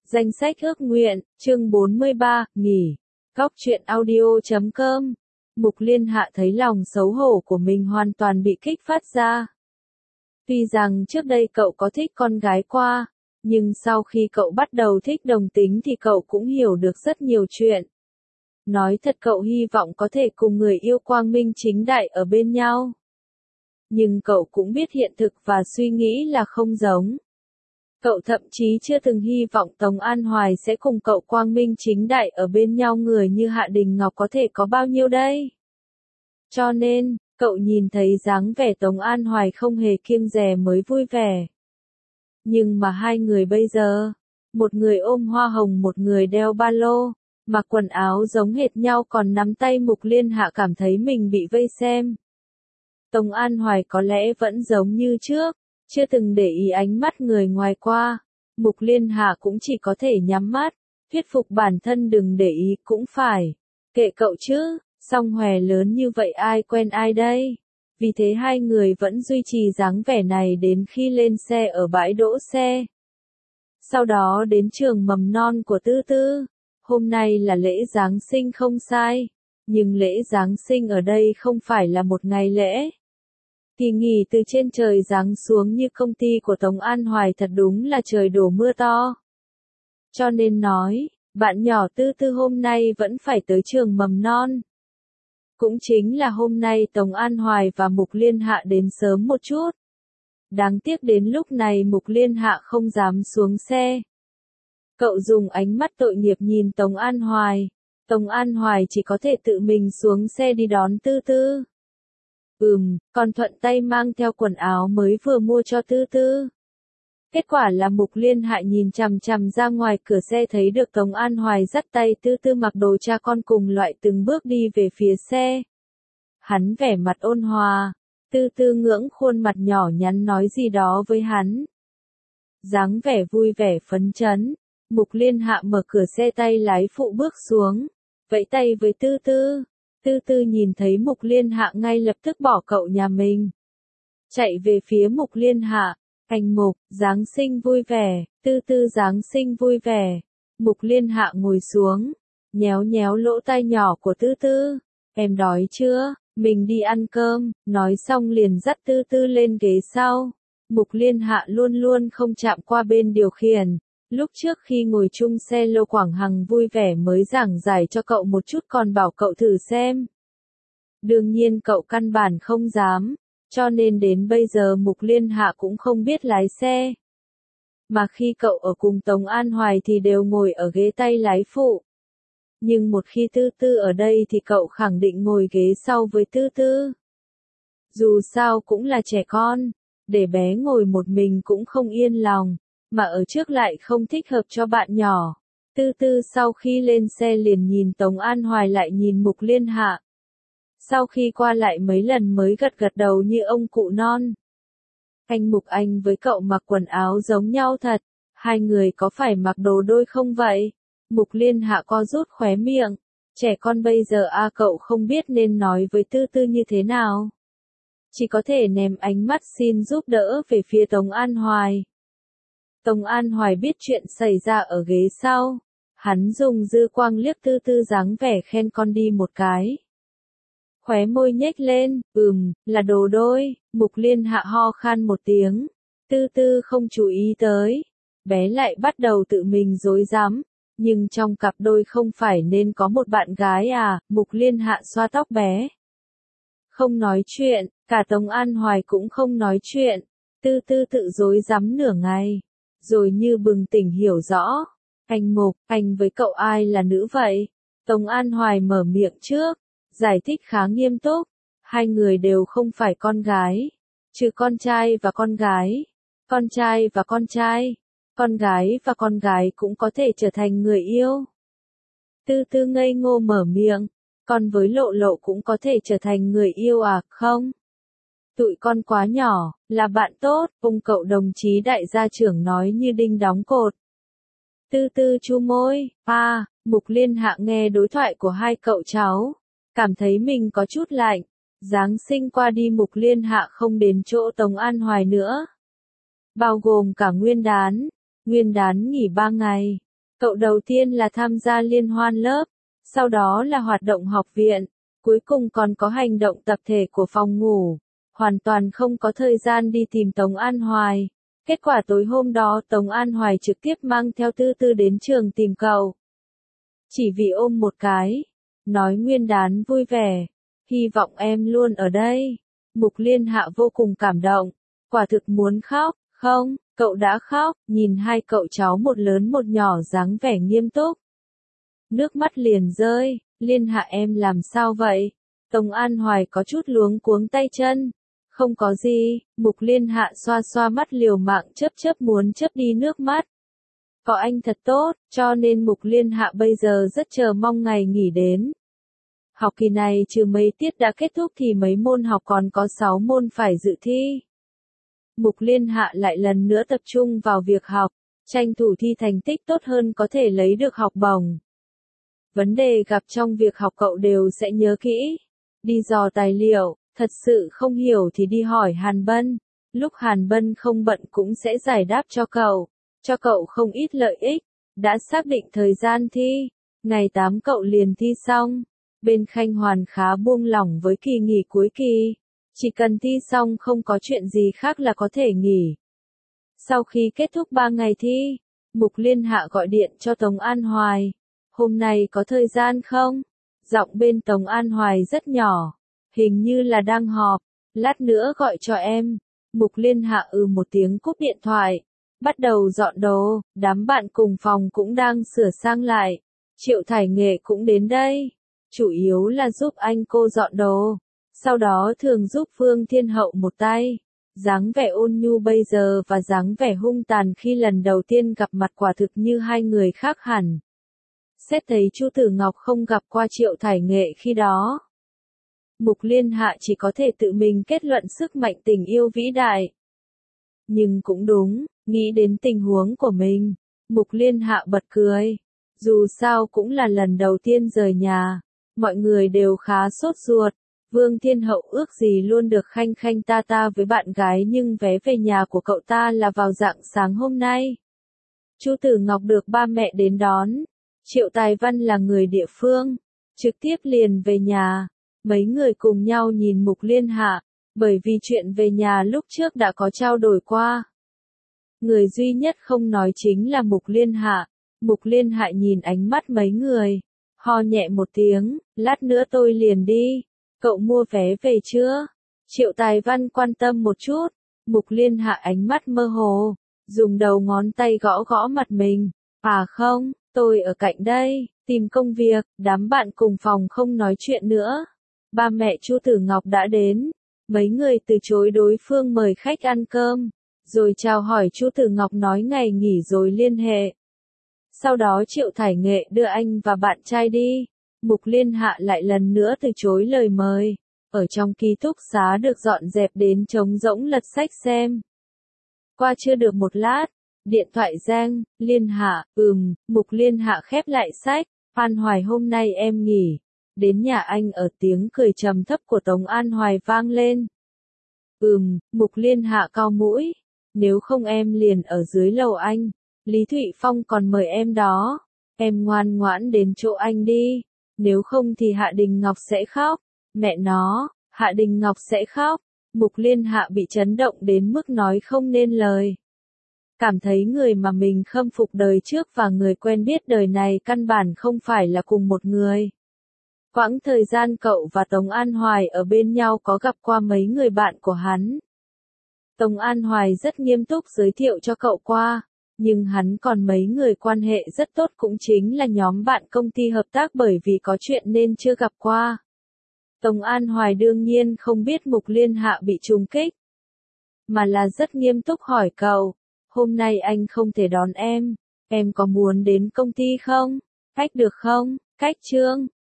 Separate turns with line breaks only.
Danh sách ước nguyện, chương 43, nghỉ. Góc truyện audio.com. Mục Liên Hạ thấy lòng xấu hổ của mình hoàn toàn bị kích phát ra. Tuy rằng trước đây cậu có thích con gái qua, nhưng sau khi cậu bắt đầu thích đồng tính thì cậu cũng hiểu được rất nhiều chuyện. Nói thật cậu hy vọng có thể cùng người yêu quang minh chính đại ở bên nhau. Nhưng cậu cũng biết hiện thực và suy nghĩ là không giống. Cậu thậm chí chưa từng hy vọng Tống An Hoài sẽ cùng cậu quang minh chính đại ở bên nhau, người như Hạ Đình Ngọc có thể có bao nhiêu đây. Cho nên, cậu nhìn thấy dáng vẻ Tống An Hoài không hề kiêng dè mới vui vẻ. Nhưng mà hai người bây giờ, một người ôm hoa hồng, một người đeo ba lô, mặc quần áo giống hệt nhau còn nắm tay. Mục Liên Hạ cảm thấy mình bị vây xem. Tống An Hoài có lẽ vẫn giống như trước, chưa từng để ý ánh mắt người ngoài qua. Mục Liên Hạ cũng chỉ có thể nhắm mắt, thuyết phục bản thân đừng để ý cũng phải. Kệ cậu chứ, song hòe lớn như vậy ai quen ai đây. Vì thế hai người vẫn duy trì dáng vẻ này đến khi lên xe ở bãi đỗ xe. Sau đó đến trường mầm non của Tư Tư. Hôm nay là lễ Giáng sinh không sai, nhưng lễ Giáng sinh ở đây không phải là một ngày lễ. Kỳ nghỉ từ trên trời giáng xuống như công ty của Tống An Hoài thật đúng là trời đổ mưa to. Cho nên nói, bạn nhỏ Tư Tư hôm nay vẫn phải tới trường mầm non. Cũng chính là hôm nay Tống An Hoài và Mục Liên Hạ đến sớm một chút. Đáng tiếc đến lúc này Mục Liên Hạ không dám xuống xe. Cậu dùng ánh mắt tội nghiệp nhìn Tống An Hoài. Tống An Hoài chỉ có thể tự mình xuống xe đi đón Tư Tư. Còn thuận tay mang theo quần áo mới vừa mua cho Tư Tư. Kết quả là Mục Liên Hạ nhìn chằm chằm ra ngoài cửa xe thấy được Tống An Hoài dắt tay Tư Tư mặc đồ cha con cùng loại từng bước đi về phía xe. Hắn vẻ mặt ôn hòa, Tư Tư ngưỡng khuôn mặt nhỏ nhắn nói gì đó với hắn. Dáng vẻ vui vẻ phấn chấn, Mục Liên Hạ mở cửa xe, tay lái phụ bước xuống, vẫy tay với Tư Tư. Tư Tư nhìn thấy Mục Liên Hạ ngay lập tức bỏ cậu nhà mình, chạy về phía Mục Liên Hạ. Anh Mục, Giáng sinh vui vẻ. Tư Tư Giáng sinh vui vẻ. Mục Liên Hạ ngồi xuống, nhéo nhéo lỗ tai nhỏ của Tư Tư. Em đói chưa? Mình đi ăn cơm. Nói xong liền dắt Tư Tư lên ghế sau. Mục Liên Hạ luôn luôn không chạm qua bên điều khiển. Lúc trước khi ngồi chung xe Lô Quảng Hằng vui vẻ mới giảng giải cho cậu một chút, còn bảo cậu thử xem. Đương nhiên cậu căn bản không dám, cho nên đến bây giờ Mục Liên Hạ cũng không biết lái xe. Mà khi cậu ở cùng Tống An Hoài thì đều ngồi ở ghế tay lái phụ. Nhưng một khi Tư Tư ở đây thì cậu khẳng định ngồi ghế sau với Tư Tư. Dù sao cũng là trẻ con, để bé ngồi một mình cũng không yên lòng. Mà ở trước lại không thích hợp cho bạn nhỏ. Tư Tư sau khi lên xe liền nhìn Tống An Hoài lại nhìn Mục Liên Hạ. Sau khi qua lại mấy lần mới gật gật đầu như ông cụ non. Anh Mục, anh với cậu mặc quần áo giống nhau thật. Hai người có phải mặc đồ đôi không vậy? Mục Liên Hạ co rút khóe miệng. Trẻ con bây giờ cậu không biết nên nói với Tư Tư như thế nào. Chỉ có thể ném ánh mắt xin giúp đỡ về phía Tống An Hoài. Tống An Hoài biết chuyện xảy ra ở ghế sau. Hắn dùng dư quang liếc Tư Tư dáng vẻ khen con đi một cái. Khóe môi nhếch lên, là đồ đôi. Mục Liên Hạ ho khan một tiếng. Tư Tư không chú ý tới. Bé lại bắt đầu tự mình rối rắm. Nhưng trong cặp đôi không phải nên có một bạn gái à? Mục Liên Hạ xoa tóc bé. Không nói chuyện, cả Tống An Hoài cũng không nói chuyện. Tư Tư tự rối rắm nửa ngày. Rồi như bừng tỉnh hiểu rõ. Anh Mục, anh với cậu ai là nữ vậy? Tống An Hoài mở miệng trước, giải thích khá nghiêm túc. Hai người đều không phải con gái. Trừ con trai và con gái. Con trai và con trai. Con gái và con gái cũng có thể trở thành người yêu. Tư Tư ngây ngô mở miệng. Con với Lộ Lộ cũng có thể trở thành người yêu à? Không. Tụi con quá nhỏ, là bạn tốt, ông cậu đồng chí đại gia trưởng nói như đinh đóng cột. Tư Tư chu môi, Mục Liên Hạ nghe đối thoại của hai cậu cháu, cảm thấy mình có chút lạnh. Giáng sinh qua đi Mục Liên Hạ không đến chỗ Tống An Hoài nữa. Bao gồm cả Nguyên đán nghỉ 3 ngày. Cậu đầu tiên là tham gia liên hoan lớp, sau đó là hoạt động học viện, cuối cùng còn có hành động tập thể của phòng ngủ. Hoàn toàn không có thời gian đi tìm Tống An Hoài. Kết quả tối hôm đó Tống An Hoài trực tiếp mang theo Tư Tư đến trường tìm cậu. Chỉ vì ôm một cái, nói nguyên đán vui vẻ, hy vọng em luôn ở đây. Mục Liên Hạ vô cùng cảm động, quả thực muốn khóc, không, cậu đã khóc, nhìn hai cậu cháu một lớn một nhỏ dáng vẻ nghiêm túc. Nước mắt liền rơi, Liên Hạ em làm sao vậy? Tống An Hoài có chút luống cuống tay chân. Không có gì, Mục Liên Hạ xoa xoa mắt liều mạng chớp muốn chớp đi nước mắt. Có anh thật tốt, cho nên Mục Liên Hạ bây giờ rất chờ mong ngày nghỉ đến. Học kỳ này trừ mấy tiết đã kết thúc thì mấy môn học còn có 6 môn phải dự thi. Mục Liên Hạ lại lần nữa tập trung vào việc học, tranh thủ thi thành tích tốt hơn có thể lấy được học bổng. Vấn đề gặp trong việc học cậu đều sẽ nhớ kỹ. Đi dò tài liệu, thật sự không hiểu thì đi hỏi Hàn Bân. Lúc Hàn Bân không bận cũng sẽ giải đáp cho cậu không ít lợi ích. Đã xác định thời gian thi, ngày 8 cậu liền thi xong. Bên Khanh Hoàn khá buông lỏng với kỳ nghỉ cuối kỳ. Chỉ cần thi xong không có chuyện gì khác là có thể nghỉ. Sau khi kết thúc 3 ngày thi, Mục Liên Hạ gọi điện cho Tống An Hoài. Hôm nay có thời gian không? Giọng bên Tống An Hoài rất nhỏ. Hình như là đang họp. Lát nữa gọi cho em. Mục Liên Hạ một tiếng cúp điện thoại. Bắt đầu dọn đồ. Đám bạn cùng phòng cũng đang sửa sang lại. Triệu Thải Nghệ cũng đến đây. Chủ yếu là giúp anh cô dọn đồ. Sau đó thường giúp Phương Thiên Hậu một tay. Dáng vẻ ôn nhu bây giờ và dáng vẻ hung tàn khi lần đầu tiên gặp mặt quả thực như hai người khác hẳn. Xét thấy Chu Tử Ngọc không gặp qua Triệu Thải Nghệ khi đó. Mục Liên Hạ chỉ có thể tự mình kết luận sức mạnh tình yêu vĩ đại. Nhưng cũng đúng, nghĩ đến tình huống của mình, Mục Liên Hạ bật cười. Dù sao cũng là lần đầu tiên rời nhà, mọi người đều khá sốt ruột. Vương Thiên Hậu ước gì luôn được khanh khanh ta với bạn gái nhưng vé về nhà của cậu ta là vào rạng sáng hôm nay. Chu Tử Ngọc được ba mẹ đến đón. Triệu Tài Văn là người địa phương, trực tiếp liền về nhà. Mấy người cùng nhau nhìn Mục Liên Hạ, bởi vì chuyện về nhà lúc trước đã có trao đổi qua. Người duy nhất không nói chính là Mục Liên Hạ. Mục Liên Hạ nhìn ánh mắt mấy người, ho nhẹ một tiếng, lát nữa tôi liền đi. Cậu mua vé về chưa? Triệu Tài Văn quan tâm một chút. Mục Liên Hạ ánh mắt mơ hồ, dùng đầu ngón tay gõ gõ mặt mình. À không, tôi ở cạnh đây, tìm công việc. Đám bạn cùng phòng không nói chuyện nữa. Ba mẹ Chu Tử Ngọc đã đến. Mấy người từ chối đối phương mời khách ăn cơm, rồi chào hỏi Chu Tử Ngọc nói ngày nghỉ rồi liên hệ. Sau đó Triệu Thải Nghệ đưa anh và bạn trai đi. Mục Liên Hạ lại lần nữa từ chối lời mời. Ở trong ký túc xá được dọn dẹp đến trống rỗng lật sách xem. Qua chưa được một lát, điện thoại reng. Liên Hạ, Mục Liên Hạ khép lại sách. An Hoài hôm nay em nghỉ. Đến nhà anh ở, tiếng cười trầm thấp của Tống An Hoài vang lên. Mục Liên Hạ cau mũi. Nếu không em liền ở dưới lầu anh. Lý Thụy Phong còn mời em đó. Em ngoan ngoãn đến chỗ anh đi. Nếu không thì Hạ Đình Ngọc sẽ khóc. Mẹ nó, Hạ Đình Ngọc sẽ khóc. Mục Liên Hạ bị chấn động đến mức nói không nên lời. Cảm thấy người mà mình khâm phục đời trước và người quen biết đời này căn bản không phải là cùng một người. Quãng thời gian cậu và Tống An Hoài ở bên nhau có gặp qua mấy người bạn của hắn. Tống An Hoài rất nghiêm túc giới thiệu cho cậu qua, nhưng hắn còn mấy người quan hệ rất tốt cũng chính là nhóm bạn công ty hợp tác bởi vì có chuyện nên chưa gặp qua. Tống An Hoài đương nhiên không biết Mục Liên Hạ bị trùng kích, mà là rất nghiêm túc hỏi cậu, hôm nay anh không thể đón em có muốn đến công ty không? Cách được không? Cách Trương,